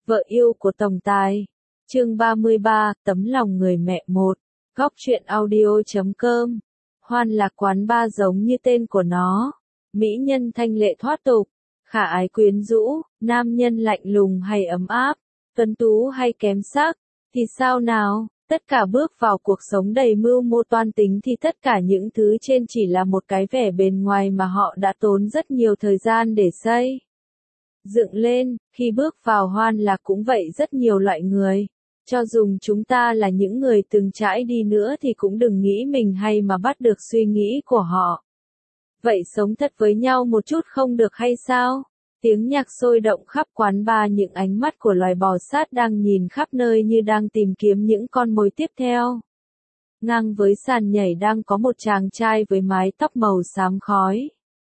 Vợ yêu của tổng tài. Chương 33, tấm lòng người mẹ một. Góc truyện audio.com. Hoan Lạc quán ba giống như tên của nó. Mỹ nhân thanh lệ thoát tục, khả ái quyến rũ, nam nhân lạnh lùng hay ấm áp, tuấn tú hay kém sắc, thì sao nào? Tất cả bước vào cuộc sống đầy mưu mô toan tính thì tất cả những thứ trên chỉ là một cái vẻ bền ngoài mà họ đã tốn rất nhiều thời gian để xây dựng lên. Khi bước vào Hoan Lạc cũng vậy, rất nhiều loại người. Cho dù chúng ta là những người từng trải đi nữa thì cũng đừng nghĩ mình hay mà bắt được suy nghĩ của họ. Vậy sống thật với nhau một chút không được hay sao? Tiếng nhạc sôi động khắp quán bar, những ánh mắt của loài bò sát đang nhìn khắp nơi như đang tìm kiếm những con mồi tiếp theo. Ngang với sàn nhảy đang có một chàng trai với mái tóc màu xám khói.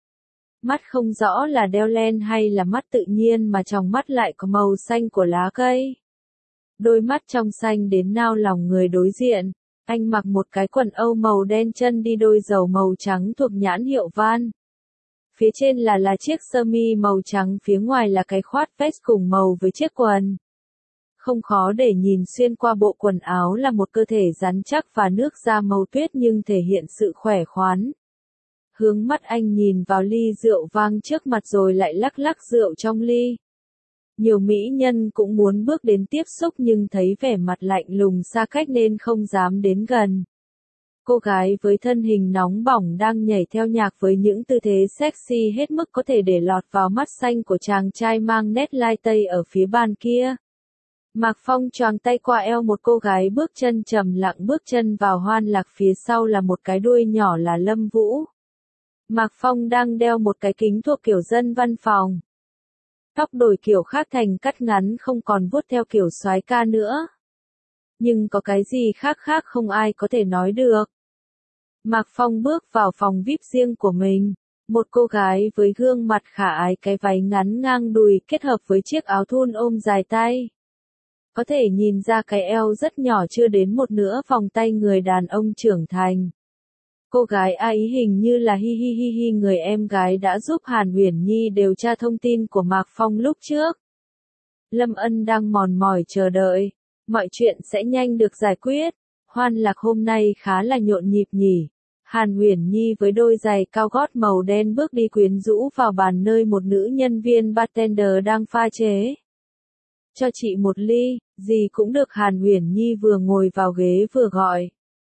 Mắt không rõ là đeo len hay là mắt tự nhiên mà trong mắt lại có màu xanh của lá cây. Đôi mắt trong xanh đến nao lòng người đối diện. Anh mặc một cái quần âu màu đen, chân đi đôi giày màu trắng thuộc nhãn hiệu Van. Phía trên là chiếc sơ mi màu trắng, phía ngoài là cái khoác vest cùng màu với chiếc quần. Không khó để nhìn xuyên qua bộ quần áo là một cơ thể rắn chắc và nước da màu tuyết nhưng thể hiện sự khỏe khoắn. Hướng mắt anh nhìn vào ly rượu vang trước mặt rồi lại lắc lắc rượu trong ly. Nhiều mỹ nhân cũng muốn bước đến tiếp xúc nhưng thấy vẻ mặt lạnh lùng xa cách nên không dám đến gần. Cô gái với thân hình nóng bỏng đang nhảy theo nhạc với những tư thế sexy hết mức có thể để lọt vào mắt xanh của chàng trai mang nét lai tây ở phía bàn kia. Mạc Phong choàng tay qua eo một cô gái bước chân trầm lặng bước chân vào Hoan Lạc, phía sau là một cái đuôi nhỏ là Lâm Vũ. Mạc Phong đang đeo một cái kính thuộc kiểu dân văn phòng. Tóc đổi kiểu khác thành cắt ngắn, không còn vuốt theo kiểu soái ca nữa. Nhưng có cái gì khác không ai có thể nói được. Mạc Phong bước vào phòng VIP riêng của mình. Một cô gái với gương mặt khả ái, cái váy ngắn ngang đùi kết hợp với chiếc áo thun ôm dài tay. Có thể nhìn ra cái eo rất nhỏ, chưa đến một nửa vòng tay người đàn ông trưởng thành. Cô gái ấy hình như là hi người em gái đã giúp Hàn Uyển Nhi điều tra thông tin của Mạc Phong lúc trước. Lâm Ân đang mòn mỏi chờ đợi. Mọi chuyện sẽ nhanh được giải quyết. Hoan Lạc hôm nay khá là nhộn nhịp nhỉ. Hàn Uyển Nhi với đôi giày cao gót màu đen bước đi quyến rũ vào bàn nơi một nữ nhân viên bartender đang pha chế. Cho chị một ly, gì cũng được. Hàn Uyển Nhi vừa ngồi vào ghế vừa gọi.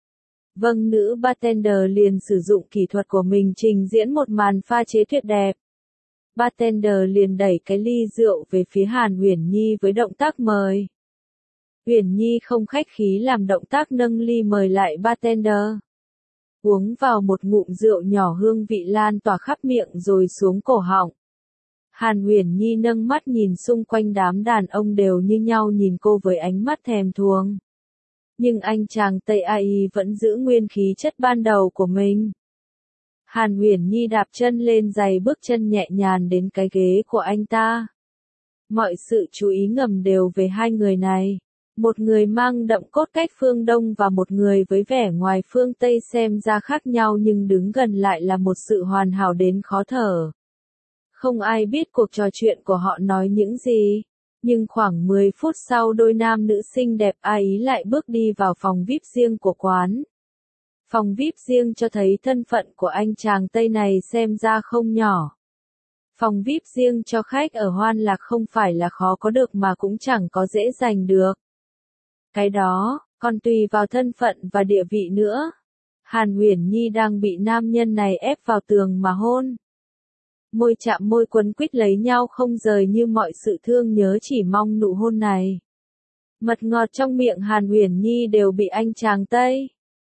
Vâng, nữ bartender liền sử dụng kỹ thuật của mình trình diễn một màn pha chế tuyệt đẹp. Bartender liền đẩy cái ly rượu về phía Hàn Uyển Nhi với động tác mời. Uyển Nhi không khách khí làm động tác nâng ly mời lại bartender. Uống vào một ngụm rượu nhỏ, hương vị lan tỏa khắp miệng rồi xuống cổ họng. Hàn Uyển Nhi nâng mắt nhìn xung quanh, đám đàn ông đều như nhau nhìn cô với ánh mắt thèm thuồng. Nhưng anh chàng Tây AI vẫn giữ nguyên khí chất ban đầu của mình. Hàn Uyển Nhi đạp chân lên giày, bước chân nhẹ nhàng đến cái ghế của anh ta. Mọi sự chú ý ngầm đều về hai người này. Một người mang đậm cốt cách phương Đông và một người với vẻ ngoài phương Tây, xem ra khác nhau nhưng đứng gần lại là một sự hoàn hảo đến khó thở. Không ai biết cuộc trò chuyện của họ nói những gì. Nhưng khoảng 10 phút sau, đôi nam nữ xinh đẹp ấy lại bước đi vào phòng VIP riêng của quán. Phòng VIP riêng cho thấy thân phận của anh chàng Tây này xem ra không nhỏ. Phòng VIP riêng cho khách ở Hoan Lạc không phải là khó có được mà cũng chẳng có dễ giành được. Cái đó còn tùy vào thân phận và địa vị nữa. Hàn Uyển Nhi đang bị nam nhân này ép vào tường mà hôn. Môi chạm môi, quấn quýt lấy nhau không rời như mọi sự thương nhớ chỉ mong nụ hôn này. Mật ngọt trong miệng Hàn Uyển Nhi đều bị anh chàng Tây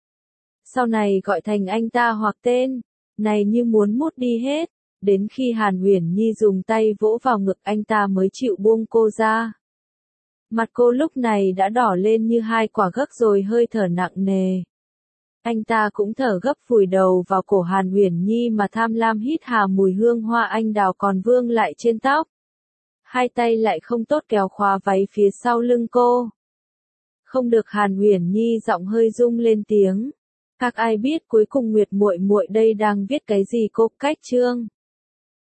sau này gọi thành anh ta hoặc tên này như muốn mút đi hết. Đến khi Hàn Uyển Nhi dùng tay vỗ vào ngực anh ta mới chịu buông cô ra. Mặt cô lúc này đã đỏ lên như hai quả gấc rồi hơi thở nặng nề. Anh ta cũng thở gấp vùi đầu vào cổ Hàn Uyển Nhi mà tham lam hít hà mùi hương hoa anh đào còn vương lại trên tóc. Hai tay lại không tốt kéo khóa váy phía sau lưng cô. Không được, Hàn Uyển Nhi giọng hơi rung lên tiếng. Các ai biết cuối cùng Nguyệt muội muội đây đang viết cái gì cô cách chương.